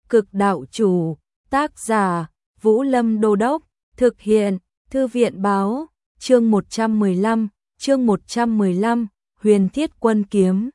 Cực đạo chủ, tác giả, Vũ Lâm Đô Đốc, thực hiện, Thư viện báo, chương 115, Huyền Thiết Quân kiếm.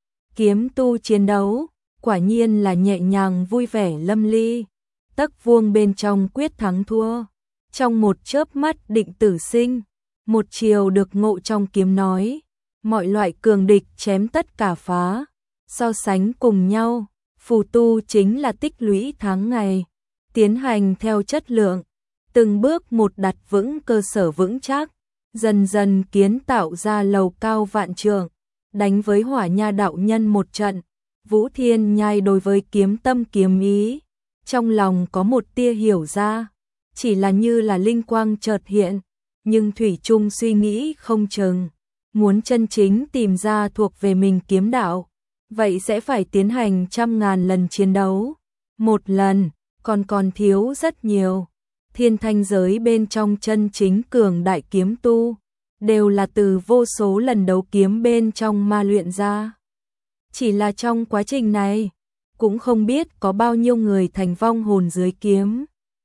Kiếm tu chiến đấu, quả nhiên là nhẹ nhàng vui vẻ lâm ly, tấc vuông bên trong quyết thắng thua, trong một chớp mắt định tử sinh, một chiều được ngộ trong kiếm nói, mọi loại cường địch chém tất cả phá, so sánh cùng nhau, phù tu chính là tích lũy tháng ngày, tiến hành theo chất lượng, từng bước một đặt vững cơ sở vững chắc, dần dần kiến tạo ra lầu cao vạn trượng, đánh với Hỏa Nha đạo nhân một trận. Vũ Thiên Nhai đối với kiếm tâm kiếm ý, trong lòng có một tia hiểu ra, chỉ là như là linh quang chợt hiện, nhưng thủy chung suy nghĩ không chừng, muốn chân chính tìm ra thuộc về mình kiếm đạo, vậy sẽ phải tiến hành trăm ngàn lần chiến đấu, một lần còn thiếu rất nhiều. Thiên thanh giới bên trong chân chính cường đại kiếm tu, đều là từ vô số lần đấu kiếm bên trong ma luyện ra. Chỉ là trong quá trình này, cũng không biết có bao nhiêu người thành vong hồn dưới kiếm.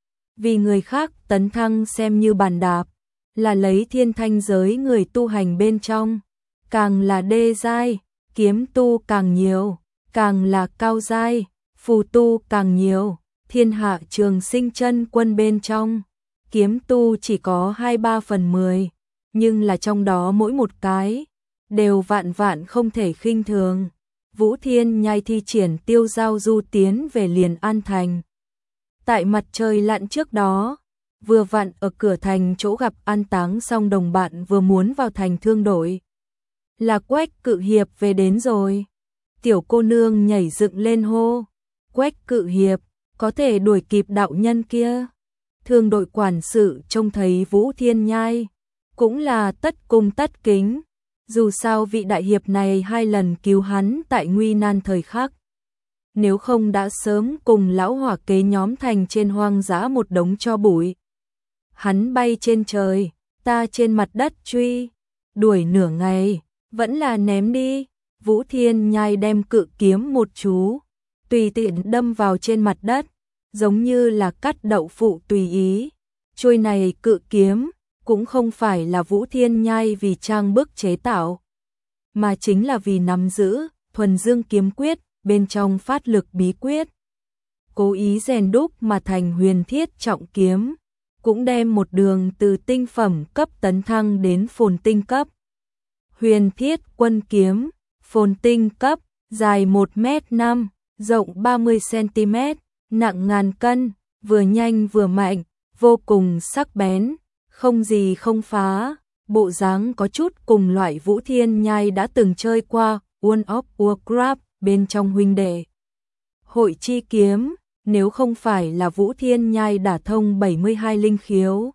Vì người khác tấn thăng xem như bàn đạp, là lấy thiên thanh giới người tu hành bên trong, càng là đê giai, kiếm tu càng nhiều, càng là cao giai, phù tu càng nhiều. Thiên hạ trường sinh chân quân bên trong, kiếm tu chỉ có 2/3/10, nhưng là trong đó mỗi một cái, đều vạn vạn không thể khinh thường. Vũ Thiên Nhai thi triển tiêu giao du tiến về liền An Thành. Tại mặt trời lặn trước đó, vừa vặn ở cửa thành chỗ gặp an táng xong đồng bạn vừa muốn vào thành thương đổi. Là Quách Cự Hiệp về đến rồi. Tiểu cô nương nhảy dựng lên hô. Quách Cự Hiệp, có thể đuổi kịp đạo nhân kia. Thương đội quản sự trông thấy Vũ Thiên Nhai, cũng là tất cung tất kính. Dù sao vị đại hiệp này 2 lần cứu hắn tại nguy nan thời khắc. Nếu không đã sớm cùng lão hỏa kế nhóm thành trên hoang dã một đống tro bụi. Hắn bay trên trời, ta trên mặt đất truy, đuổi nửa ngày, vẫn là ném đi. Vũ Thiên Nhai đem cự kiếm một chú, tùy tiện đâm vào trên mặt đất, giống như là cắt đậu phụ tùy ý. Chuôi này cự kiếm, cũng không phải là Vũ Thiên Nhai vì trang bức chế tạo, mà chính là vì nắm giữ thuần dương kiếm quyết bên trong phát lực bí quyết. Cố ý rèn đúc mà thành huyền thiết trọng kiếm, cũng đem một đường từ tinh phẩm cấp tấn thăng đến phồn tinh cấp. Huyền thiết quân kiếm, phồn tinh cấp, dài 1m5, rộng 30cm, nặng ngàn cân, vừa nhanh vừa mạnh, vô cùng sắc bén, không gì không phá, bộ dáng có chút cùng loại Vũ Thiên Nhai đã từng chơi qua World of Warcraft bên trong huynh đệ. Hội chi kiếm, nếu không phải là Vũ Thiên Nhai đả thông 72 linh khiếu,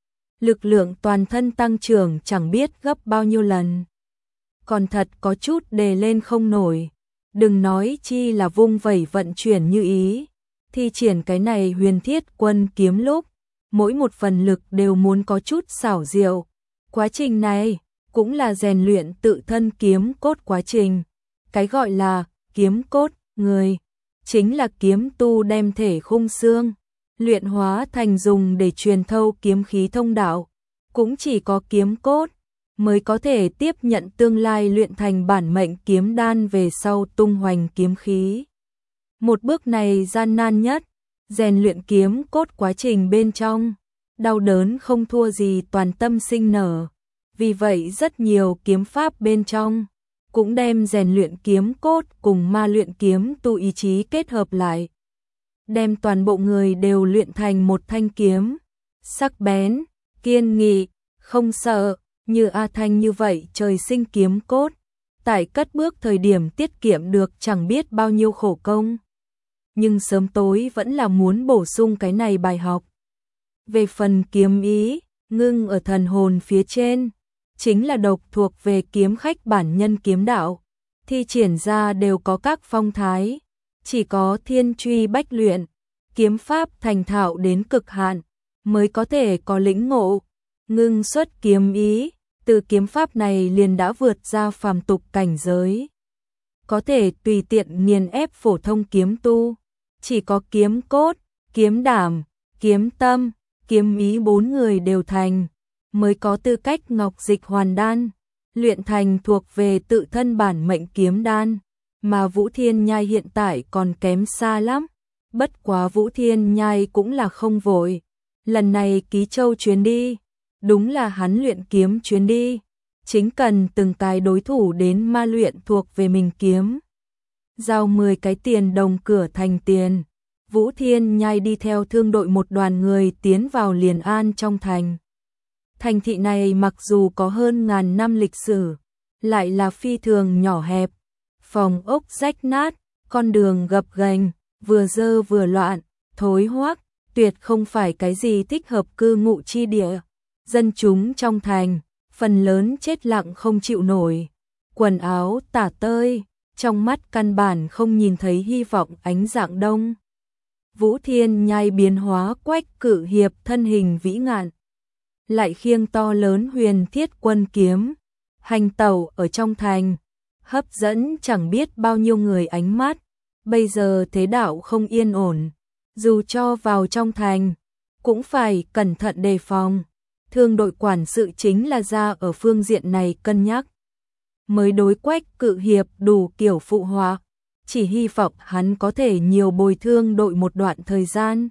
lực lượng toàn thân tăng trưởng chẳng biết gấp bao nhiêu lần. Còn thật có chút đề lên không nổi, đừng nói chi là vung vẩy vận chuyển như ý, thi triển cái này huyền thiết quân kiếm lúc, mỗi một phần lực đều muốn có chút xảo diệu. Quá trình này cũng là rèn luyện tự thân kiếm cốt quá trình. Cái gọi là kiếm cốt người, chính là kiếm tu đem thể khung xương, luyện hóa thành dùng để truyền thâu kiếm khí thông đạo. Cũng chỉ có kiếm cốt mới có thể tiếp nhận tương lai luyện thành bản mệnh kiếm đan về sau tung hoành kiếm khí. Một bước này gian nan nhất, rèn luyện kiếm cốt quá trình bên trong, đau đớn không thua gì toàn tâm sinh nở. Vì vậy rất nhiều kiếm pháp bên trong, cũng đem rèn luyện kiếm cốt cùng ma luyện kiếm tu ý chí kết hợp lại. Đem toàn bộ người đều luyện thành một thanh kiếm, sắc bén, kiên nghị, không sợ, như A Thanh như vậy trời sinh kiếm cốt. Tại cất bước thời điểm tiết kiệm được chẳng biết bao nhiêu khổ công. Nhưng sớm tối vẫn là muốn bổ sung cái này bài học. Về phần kiếm ý, ngưng ở thần hồn phía trên, chính là độc thuộc về kiếm khách bản nhân kiếm đạo, thi triển ra đều có các phong thái, chỉ có thiên truy bách luyện, kiếm pháp thành thạo đến cực hạn, mới có thể có lĩnh ngộ, ngưng xuất kiếm ý, từ kiếm pháp này liền đã vượt ra phàm tục cảnh giới. Có thể tùy tiện nghiền ép phổ thông kiếm tu, Chỉ có Kiếm Cốt, Kiếm Đảm, Kiếm Tâm, Kiếm Ý 4 người đều thành, mới có tư cách ngọc dịch hoàn đan, luyện thành thuộc về tự thân bản mệnh kiếm đan, mà Vũ Thiên Nhai hiện tại còn kém xa lắm. Bất quá Vũ Thiên Nhai cũng là không vội. Lần này Ký Châu chuyến đi, đúng là hắn luyện kiếm chuyến đi, chính cần từng cái đối thủ đến ma luyện thuộc về mình kiếm. Giao 10 cái tiền đồng cửa thành tiền, Vũ Thiên Nhai đi theo thương đội một đoàn người tiến vào Liền An trong thành. Thành thị này mặc dù có hơn ngàn năm lịch sử, lại là phi thường nhỏ hẹp, phòng ốc rách nát, con đường gập ghềnh, vừa dơ vừa loạn, thối hoắc, tuyệt không phải cái gì thích hợp cư ngụ chi địa. Dân chúng trong thành, phần lớn chết lặng không chịu nổi, quần áo tả tơi, trong mắt căn bản không nhìn thấy hy vọng ánh dạng đông. Vũ Thiên Nhai biến hóa Quách Cự Hiệp thân hình vĩ ngạn, lại khiêng to lớn Huyền Thiết Quân kiếm, hành tẩu ở trong thành, hấp dẫn chẳng biết bao nhiêu người ánh mắt. Bây giờ thế đạo không yên ổn, dù cho vào trong thành, cũng phải cẩn thận đề phòng. Thương đội quản sự chính là ra ở phương diện này cân nhắc, mới đối Quách Cự Hiệp đủ kiểu phụ họa, chỉ hy vọng hắn có thể nhiều bồi thương đội một đoạn thời gian,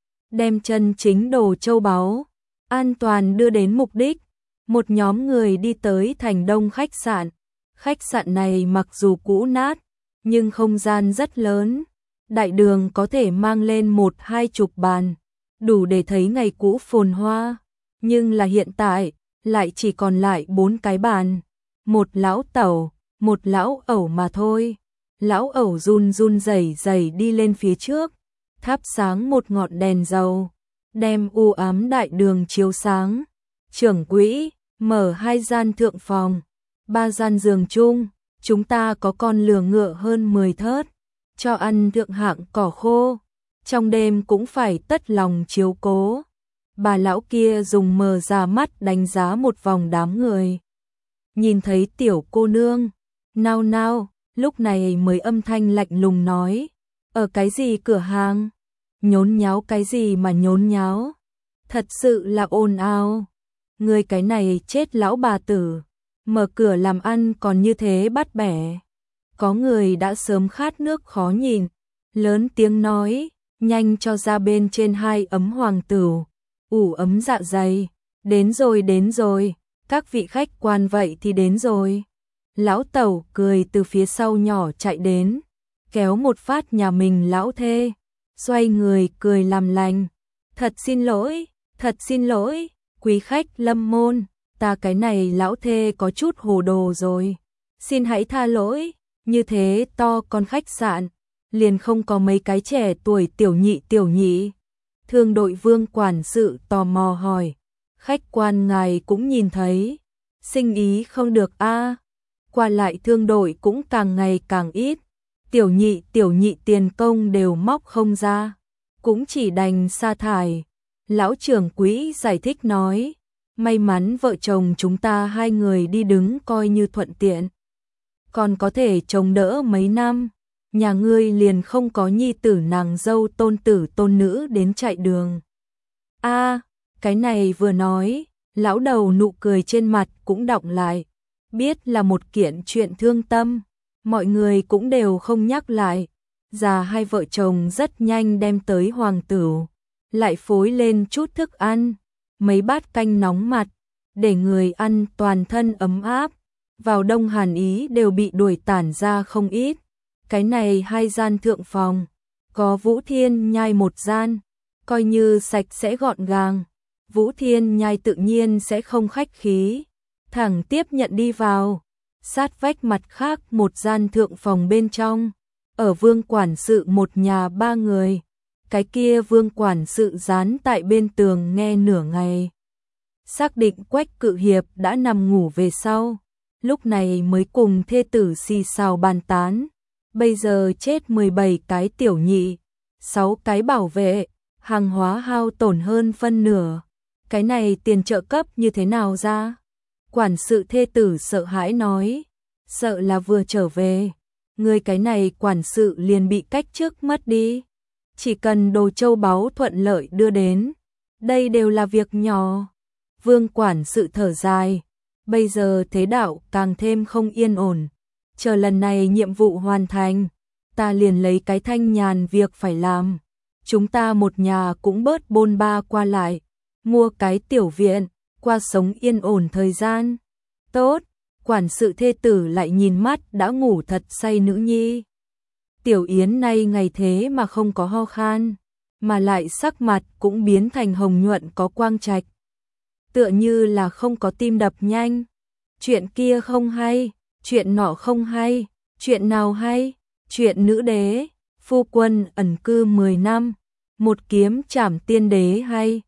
đem chân chính đồ châu báu an toàn đưa đến mục đích. Một nhóm người đi tới thành Đông khách sạn. Khách sạn này mặc dù cũ nát, nhưng không gian rất lớn, đại đường có thể mang lên 1-20 bàn, đủ để thấy ngày cũ phồn hoa. Nhưng là hiện tại, lại chỉ còn lại 4 cái bàn, một lão tẩu, một lão ẩu mà thôi. Lão ẩu run run rẩy rẩy đi lên phía trước, thắp sáng một ngọn đèn dầu, đem u ám đại đường chiếu sáng. Trưởng quỹ, mở 2 gian thượng phòng, 3 gian giường chung, chúng ta có con lừa ngựa hơn 10 thớt, cho ăn thượng hạng cỏ khô, trong đêm cũng phải tất lòng chiếu cố. Bà lão kia dùng mờ ra mắt đánh giá một vòng đám người. Nhìn thấy tiểu cô nương, nao nao, lúc này mới âm thanh lạnh lùng nói, ở cái gì cửa hàng? Nhốn nháo cái gì mà nhốn nháo? Thật sự là ồn ào. Người cái này chết lão bà tử, mở cửa làm ăn còn như thế bắt bẻ. Có người đã sớm khát nước khó nhìn, lớn tiếng nói, nhanh cho ra bên trên 2 ấm hoàng tửu, ủ ấm dạ dày. Đến rồi, các vị khách quan vậy thì đến rồi. Lão tẩu cười từ phía sau nhỏ chạy đến, kéo một phát nhà mình lão thê, xoay người cười làm lành. Thật xin lỗi, quý khách lâm môn, ta cái này lão thê có chút hồ đồ rồi. Xin hãy tha lỗi, như thế to con khách sạn, liền không có mấy cái trẻ tuổi tiểu nhị. Thương đội Vương quản sự tò mò hỏi, khách quan ngài cũng nhìn thấy, sinh ý không được a. Qua lại thương đội cũng càng ngày càng ít, tiểu nhị tiền công đều móc không ra, cũng chỉ đành sa thải. Lão trưởng quỹ giải thích nói, may mắn vợ chồng chúng ta 2 người đi đứng coi như thuận tiện, còn có thể chống đỡ mấy năm, nhà ngươi liền không có nhi tử nàng dâu tôn tử tôn nữ đến chạy đường. A, cái này vừa nói, lão đầu nụ cười trên mặt cũng đọng lại, biết là một kiện chuyện thương tâm, mọi người cũng đều không nhắc lại. Già 2 vợ chồng rất nhanh đem tới hoàng tửu, lại phối lên chút thức ăn, mấy bát canh nóng mặt, để người ăn toàn thân ấm áp. Vào đông hàn ý đều bị đuổi tản ra không ít. Cái này 2 gian thượng phòng, có Vũ Thiên Nhai 1 gian, coi như sạch sẽ gọn gàng. Vũ Thiên Nhai tự nhiên sẽ không khách khí, thẳng tiếp nhận đi vào. Sát vách mặt khác 1 gian thượng phòng bên trong, ở Vương quản sự một nhà 3 người. Cái kia Vương quản sự dán tại bên tường nghe nửa ngày, xác định Quách Cự Hiệp đã nằm ngủ về sau, lúc này mới cùng thê tử xì xào bàn tán. Bây giờ chết 17 cái tiểu nhị, 6 cái bảo vệ, hàng hóa hao tổn hơn phân nửa. Cái này tiền trợ cấp như thế nào ra? Quản sự thê tử sợ hãi nói, sợ là vừa trở về, người cái này quản sự liền bị cách chức mất đi. chỉ cần đồ châu báu thuận lợi đưa đến, đây đều là việc nhỏ. Vương quản sự thở dài, bây giờ thế đạo càng thêm không yên ổn, chờ lần này nhiệm vụ hoàn thành, ta liền lấy cái thanh nhàn việc phải làm. Chúng ta một nhà cũng bớt bôn ba qua lại, mua cái tiểu viện, qua sống yên ổn thời gian. Tốt, quản sự thê tử lại nhìn mắt đã ngủ thật say nữ nhi. Tiểu Yến nay ngày thế mà không có ho khan, mà lại sắc mặt cũng biến thành hồng nhuận có quang trạch. Tựa như là không có tim đập nhanh. Chuyện kia không hay, chuyện nọ không hay, chuyện nào hay? Chuyện nữ đế, phu quân ẩn cư 10 năm, một kiếm trảm tiên đế hay?